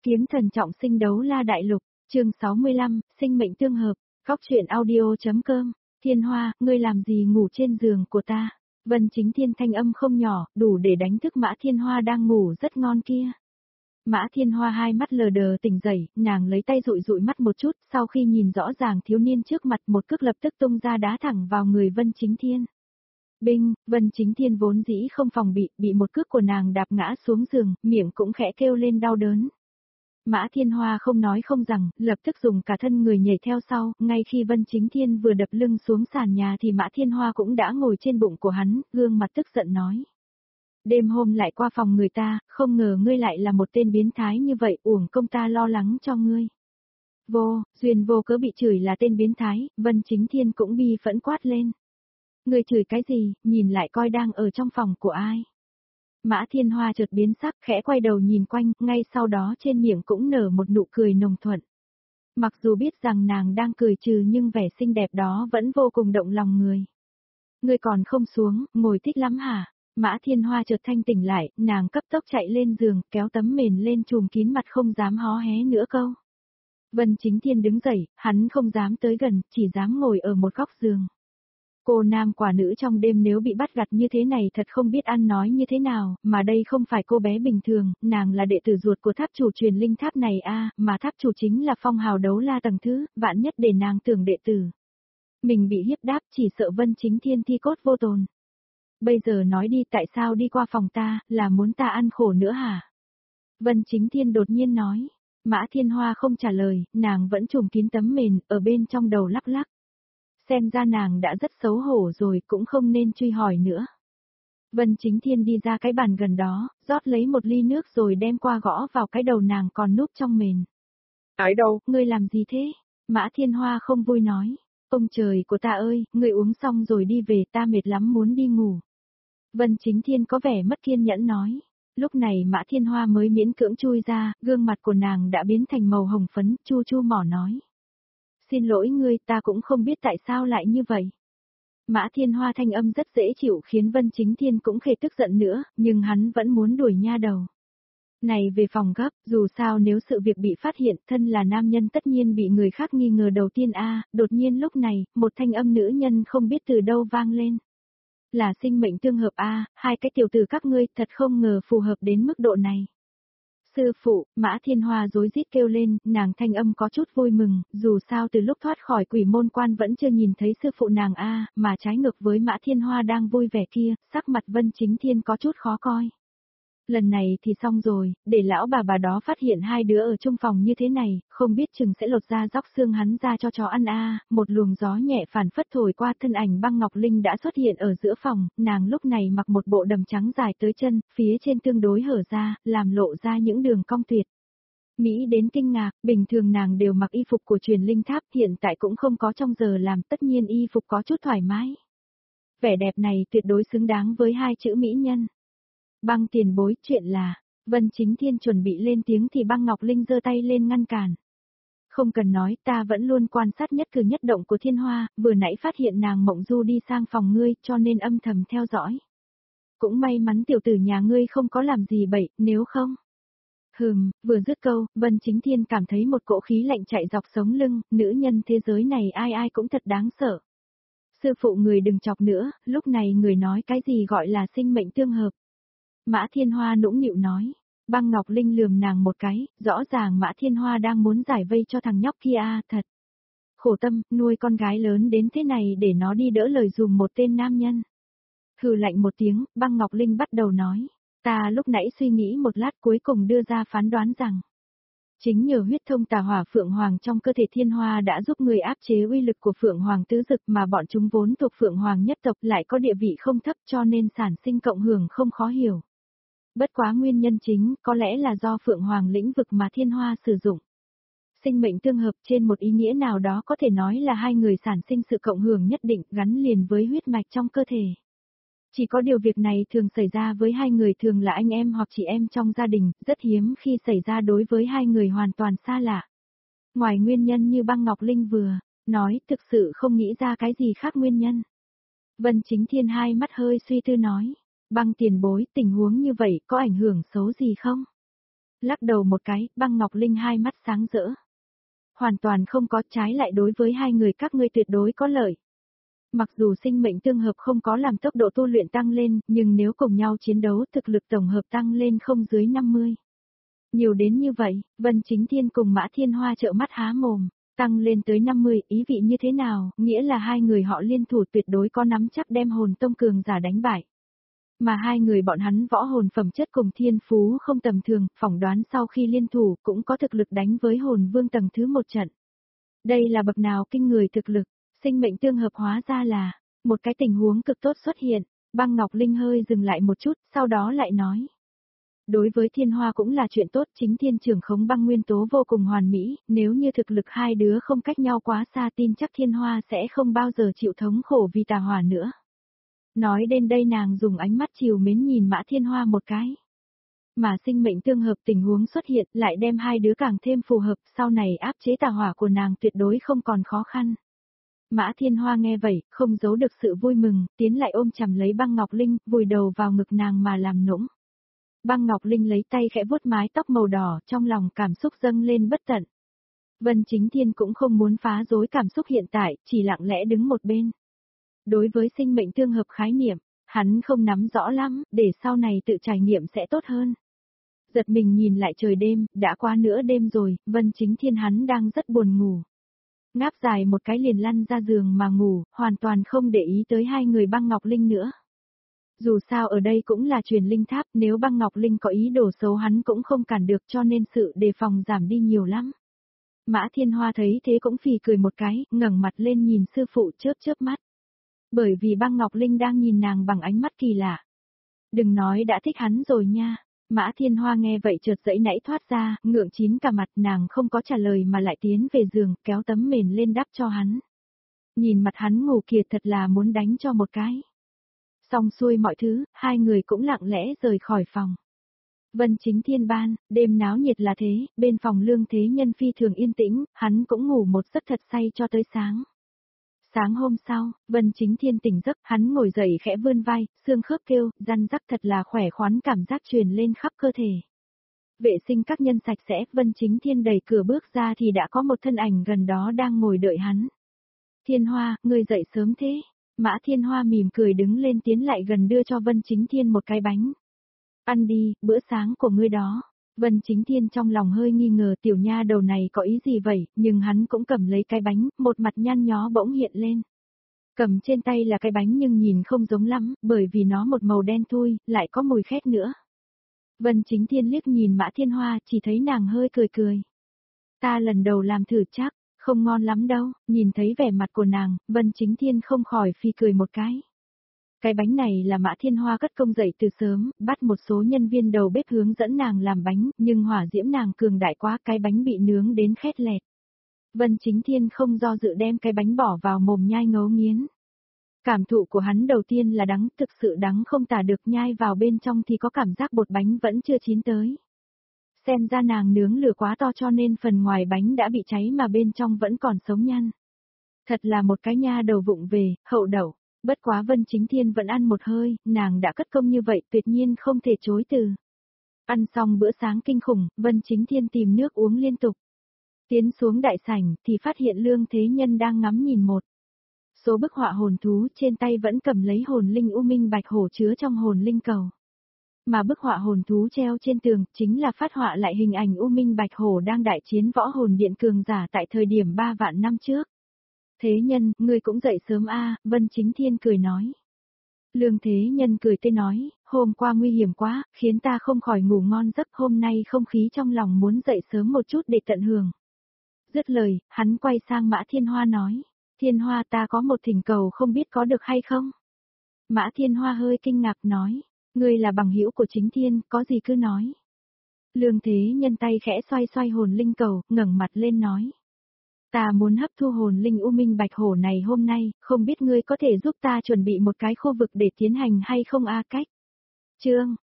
Kiếm thần trọng sinh đấu la đại lục, chương 65, sinh mệnh tương hợp, góc truyện audio.com, Thiên Hoa, ngươi làm gì ngủ trên giường của ta? Vân Chính Thiên thanh âm không nhỏ, đủ để đánh thức Mã Thiên Hoa đang ngủ rất ngon kia. Mã Thiên Hoa hai mắt lờ đờ tỉnh dậy, nàng lấy tay dụi dụi mắt một chút, sau khi nhìn rõ ràng thiếu niên trước mặt một cước lập tức tung ra đá thẳng vào người Vân Chính Thiên. Binh, Vân Chính Thiên vốn dĩ không phòng bị một cước của nàng đạp ngã xuống giường, miệng cũng khẽ kêu lên đau đớn. Mã Thiên Hoa không nói không rằng, lập tức dùng cả thân người nhảy theo sau, ngay khi Vân Chính Thiên vừa đập lưng xuống sàn nhà thì Mã Thiên Hoa cũng đã ngồi trên bụng của hắn, gương mặt tức giận nói. Đêm hôm lại qua phòng người ta, không ngờ ngươi lại là một tên biến thái như vậy, uổng công ta lo lắng cho ngươi. Duyên vô cớ bị chửi là tên biến thái, Vân Chính Thiên cũng bi phẫn quát lên. Ngươi chửi cái gì, nhìn lại coi đang ở trong phòng của ai. Mã Thiên Hoa chợt biến sắc, khẽ quay đầu nhìn quanh, ngay sau đó trên miệng cũng nở một nụ cười nồng thuận. Mặc dù biết rằng nàng đang cười trừ nhưng vẻ xinh đẹp đó vẫn vô cùng động lòng người. Ngươi còn không xuống, ngồi thích lắm hả? Mã Thiên Hoa chợt thanh tỉnh lại, nàng cấp tốc chạy lên giường, kéo tấm mền lên trùm kín mặt không dám hó hé nữa câu. Vân Chính Thiên đứng dậy, hắn không dám tới gần, chỉ dám ngồi ở một góc giường. Cô nam quả nữ trong đêm nếu bị bắt gặp như thế này thật không biết ăn nói như thế nào, mà đây không phải cô bé bình thường, nàng là đệ tử ruột của tháp chủ truyền linh tháp này mà tháp chủ chính là phong hào đấu la tầng thứ, vạn nhất để nàng tưởng đệ tử. Mình bị hiếp đáp chỉ sợ Vân Chính Thiên thi cốt vô tồn. Bây giờ nói đi tại sao đi qua phòng ta, là muốn ta ăn khổ nữa hả? Vân Chính Thiên đột nhiên nói, Mã Thiên Hoa không trả lời, nàng vẫn trùm kín tấm mền, ở bên trong đầu lắc lắc. Xem ra nàng đã rất xấu hổ rồi cũng không nên truy hỏi nữa. Vân Chính Thiên đi ra cái bàn gần đó, rót lấy một ly nước rồi đem qua gõ vào cái đầu nàng còn núp trong mền. Ở đâu, ngươi làm gì thế? Mã Thiên Hoa không vui nói. Ông trời của ta ơi, ngươi uống xong rồi đi về, ta mệt lắm muốn đi ngủ. Vân Chính Thiên có vẻ mất kiên nhẫn nói. Lúc này Mã Thiên Hoa mới miễn cưỡng chui ra, gương mặt của nàng đã biến thành màu hồng phấn, chu chu mỏ nói. Xin lỗi ngươi, ta cũng không biết tại sao lại như vậy. Mã Thiên Hoa thanh âm rất dễ chịu khiến Vân Chính Thiên cũng khề tức giận nữa, nhưng hắn vẫn muốn đuổi nha đầu. Này về phòng gấp, dù sao nếu sự việc bị phát hiện, thân là nam nhân tất nhiên bị người khác nghi ngờ đầu tiên đột nhiên lúc này, một thanh âm nữ nhân không biết từ đâu vang lên. Là sinh mệnh tương hợp hai cái tiểu tử các ngươi thật không ngờ phù hợp đến mức độ này. Sư phụ, Mã Thiên Hoa rối rít kêu lên, nàng thanh âm có chút vui mừng, dù sao từ lúc thoát khỏi quỷ môn quan vẫn chưa nhìn thấy sư phụ nàng mà trái ngược với Mã Thiên Hoa đang vui vẻ kia, sắc mặt Vân Chính Thiên có chút khó coi. Lần này thì xong rồi, để lão bà đó phát hiện hai đứa ở chung phòng như thế này, không biết chừng sẽ lột da róc xương hắn ra cho chó ăn một luồng gió nhẹ phản phất thổi qua thân ảnh Băng Ngọc Linh đã xuất hiện ở giữa phòng, nàng lúc này mặc một bộ đầm trắng dài tới chân, phía trên tương đối hở ra, làm lộ ra những đường cong tuyệt. Mỹ đến kinh ngạc, bình thường nàng đều mặc y phục của truyền linh tháp, hiện tại cũng không có trong giờ làm, tất nhiên y phục có chút thoải mái. Vẻ đẹp này tuyệt đối xứng đáng với hai chữ mỹ nhân. Băng tiền bối, chuyện là, Vân Chính Thiên chuẩn bị lên tiếng thì Băng Ngọc Linh giơ tay lên ngăn cản. Không cần nói, ta vẫn luôn quan sát nhất cử nhất động của Thiên Hoa, vừa nãy phát hiện nàng mộng du đi sang phòng ngươi, cho nên âm thầm theo dõi. Cũng may mắn tiểu tử nhà ngươi không có làm gì bậy, nếu không. Vừa dứt câu, Vân Chính Thiên cảm thấy một cỗ khí lạnh chạy dọc sống lưng, nữ nhân thế giới này ai ai cũng thật đáng sợ. Sư phụ người đừng chọc nữa, lúc này người nói cái gì gọi là sinh mệnh tương hợp. Mã Thiên Hoa nũng nịu nói, Băng Ngọc Linh lườm nàng một cái, rõ ràng Mã Thiên Hoa đang muốn giải vây cho thằng nhóc kia thật. Khổ tâm, nuôi con gái lớn đến thế này để nó đi đỡ lời dùm một tên nam nhân. Hừ lạnh một tiếng, Băng Ngọc Linh bắt đầu nói, ta lúc nãy suy nghĩ một lát cuối cùng đưa ra phán đoán rằng, chính nhờ huyết thông tà hỏa Phượng Hoàng trong cơ thể Thiên Hoa đã giúp người áp chế uy lực của Phượng Hoàng tứ dực mà bọn chúng vốn thuộc Phượng Hoàng nhất tộc lại có địa vị không thấp cho nên sản sinh cộng hưởng không khó hiểu. Bất quá nguyên nhân chính có lẽ là do Phượng Hoàng lĩnh vực mà Thiên Hoa sử dụng. Sinh mệnh tương hợp trên một ý nghĩa nào đó có thể nói là hai người sản sinh sự cộng hưởng nhất định gắn liền với huyết mạch trong cơ thể. Chỉ có điều việc này thường xảy ra với hai người thường là anh em hoặc chị em trong gia đình, rất hiếm khi xảy ra đối với hai người hoàn toàn xa lạ. Ngoài nguyên nhân như Băng Ngọc Linh vừa nói, thực sự không nghĩ ra cái gì khác nguyên nhân. Vân Chính Thiên hai mắt hơi suy tư nói, Băng tiền bối, tình huống như vậy có ảnh hưởng xấu gì không? Lắc đầu một cái, Băng Ngọc Linh hai mắt sáng rỡ. Hoàn toàn không có, trái lại đối với hai người các ngươi tuyệt đối có lợi. Mặc dù sinh mệnh tương hợp không có làm tốc độ tu luyện tăng lên, nhưng nếu cùng nhau chiến đấu thực lực tổng hợp tăng lên không dưới 50. Nhiều đến như vậy, Vân Chính Thiên cùng Mã Thiên Hoa trợn mắt há mồm, tăng lên tới 50, ý vị như thế nào, nghĩa là hai người họ liên thủ tuyệt đối có nắm chắc đem hồn tông cường giả đánh bại. Mà hai người bọn hắn võ hồn phẩm chất cùng thiên phú không tầm thường, phỏng đoán sau khi liên thủ cũng có thực lực đánh với hồn vương tầng thứ một trận. Đây là bậc nào kinh người thực lực, sinh mệnh tương hợp hóa ra là, một cái tình huống cực tốt xuất hiện, Băng Ngọc Linh hơi dừng lại một chút, sau đó lại nói. Đối với Thiên Hoa cũng là chuyện tốt, chính thiên trưởng khống băng nguyên tố vô cùng hoàn mỹ, nếu như thực lực hai đứa không cách nhau quá xa tin chắc Thiên Hoa sẽ không bao giờ chịu thống khổ vì tà hỏa nữa. Nói đến đây nàng dùng ánh mắt chiều mến nhìn Mã Thiên Hoa một cái. Mà sinh mệnh tương hợp tình huống xuất hiện lại đem hai đứa càng thêm phù hợp, sau này áp chế tà hỏa của nàng tuyệt đối không còn khó khăn. Mã Thiên Hoa nghe vậy, không giấu được sự vui mừng, tiến lại ôm chầm lấy Băng Ngọc Linh, vùi đầu vào ngực nàng mà làm nũng. Băng Ngọc Linh lấy tay khẽ vuốt mái tóc màu đỏ, trong lòng cảm xúc dâng lên bất tận. Vân Chính Thiên cũng không muốn phá rối cảm xúc hiện tại, chỉ lặng lẽ đứng một bên. Đối với sinh mệnh tương hợp khái niệm, hắn không nắm rõ lắm, để sau này tự trải nghiệm sẽ tốt hơn. Giật mình nhìn lại trời đêm, đã qua nửa đêm rồi, Vân Chính Thiên hắn đang rất buồn ngủ. Ngáp dài một cái liền lăn ra giường mà ngủ, hoàn toàn không để ý tới hai người Băng Ngọc Linh nữa. Dù sao ở đây cũng là truyền linh tháp, nếu Băng Ngọc Linh có ý đồ xấu hắn cũng không cản được cho nên sự đề phòng giảm đi nhiều lắm. Mã Thiên Hoa thấy thế cũng phì cười một cái, ngẩng mặt lên nhìn sư phụ chớp chớp mắt. Bởi vì Băng Ngọc Linh đang nhìn nàng bằng ánh mắt kỳ lạ. Đừng nói đã thích hắn rồi nha. Mã Thiên Hoa nghe vậy chợt dãy nãy thoát ra, ngượng chín cả mặt, nàng không có trả lời mà lại tiến về giường, kéo tấm mền lên đắp cho hắn. Nhìn mặt hắn ngủ kiệt thật là muốn đánh cho một cái. Xong xuôi mọi thứ, hai người cũng lặng lẽ rời khỏi phòng. Vân Chính Thiên ban, đêm náo nhiệt là thế, bên phòng Lương Thế Nhân phi thường yên tĩnh, hắn cũng ngủ một giấc thật say cho tới sáng. Sáng hôm sau, Vân Chính Thiên tỉnh giấc, hắn ngồi dậy khẽ vươn vai, xương khớp kêu, răn rắc thật là khỏe khoắn, cảm giác truyền lên khắp cơ thể. Vệ sinh các nhân sạch sẽ, Vân Chính Thiên đẩy cửa bước ra thì đã có một thân ảnh gần đó đang ngồi đợi hắn. Thiên Hoa, ngươi dậy sớm thế. Mã Thiên Hoa mỉm cười đứng lên tiến lại gần đưa cho Vân Chính Thiên một cái bánh. Ăn đi, bữa sáng của ngươi đó. Vân Chính Thiên trong lòng hơi nghi ngờ tiểu nha đầu này có ý gì vậy, nhưng hắn cũng cầm lấy cái bánh, một mặt nhăn nhó bỗng hiện lên. Cầm trên tay là cái bánh nhưng nhìn không giống lắm, bởi vì nó một màu đen thui, lại có mùi khét nữa. Vân Chính Thiên liếc nhìn Mã Thiên Hoa, chỉ thấy nàng hơi cười cười. Ta lần đầu làm thử chắc, không ngon lắm đâu, nhìn thấy vẻ mặt của nàng, Vân Chính Thiên không khỏi phì cười một cái. Cái bánh này là Mã Thiên Hoa cất công dậy từ sớm, bắt một số nhân viên đầu bếp hướng dẫn nàng làm bánh, nhưng hỏa diễm nàng cường đại quá, cái bánh bị nướng đến khét lẹt. Vân Chính Thiên không do dự đem cái bánh bỏ vào mồm nhai ngấu nghiến. Cảm thụ của hắn đầu tiên là đắng, thực sự đắng không tả được, nhai vào bên trong thì có cảm giác bột bánh vẫn chưa chín tới. Xem ra nàng nướng lửa quá to cho nên phần ngoài bánh đã bị cháy mà bên trong vẫn còn sống nhăn. Thật là một cái nha đầu vụng về, hậu đậu. Bất quá Vân Chính Thiên vẫn ăn một hơi, nàng đã cất công như vậy tuyệt nhiên không thể chối từ. Ăn xong bữa sáng kinh khủng, Vân Chính Thiên tìm nước uống liên tục. Tiến xuống đại sảnh thì phát hiện Lương Thế Nhân đang ngắm nhìn một số bức họa hồn thú, trên tay vẫn cầm lấy hồn linh U Minh Bạch Hổ chứa trong hồn linh cầu. Mà bức họa hồn thú treo trên tường chính là phát họa lại hình ảnh U Minh Bạch Hổ đang đại chiến võ hồn điện cường giả tại thời điểm 3 vạn năm trước. Thế Nhân, ngươi cũng dậy sớm a, Vân Chính Thiên cười nói. Lương Thế Nhân cười tươi nói, hôm qua nguy hiểm quá, khiến ta không khỏi ngủ ngon giấc, hôm nay không khí trong lòng muốn dậy sớm một chút để tận hưởng. Dứt lời, hắn quay sang Mã Thiên Hoa nói, Thiên Hoa ta có một thỉnh cầu không biết có được hay không? Mã Thiên Hoa hơi kinh ngạc nói, ngươi là bằng hữu của Chính Thiên, có gì cứ nói. Lương Thế Nhân tay khẽ xoay xoay hồn linh cầu, ngẩng mặt lên nói. Ta muốn hấp thu hồn linh U Minh Bạch Hổ này hôm nay, không biết ngươi có thể giúp ta chuẩn bị một cái khu vực để tiến hành hay không a cách. Chương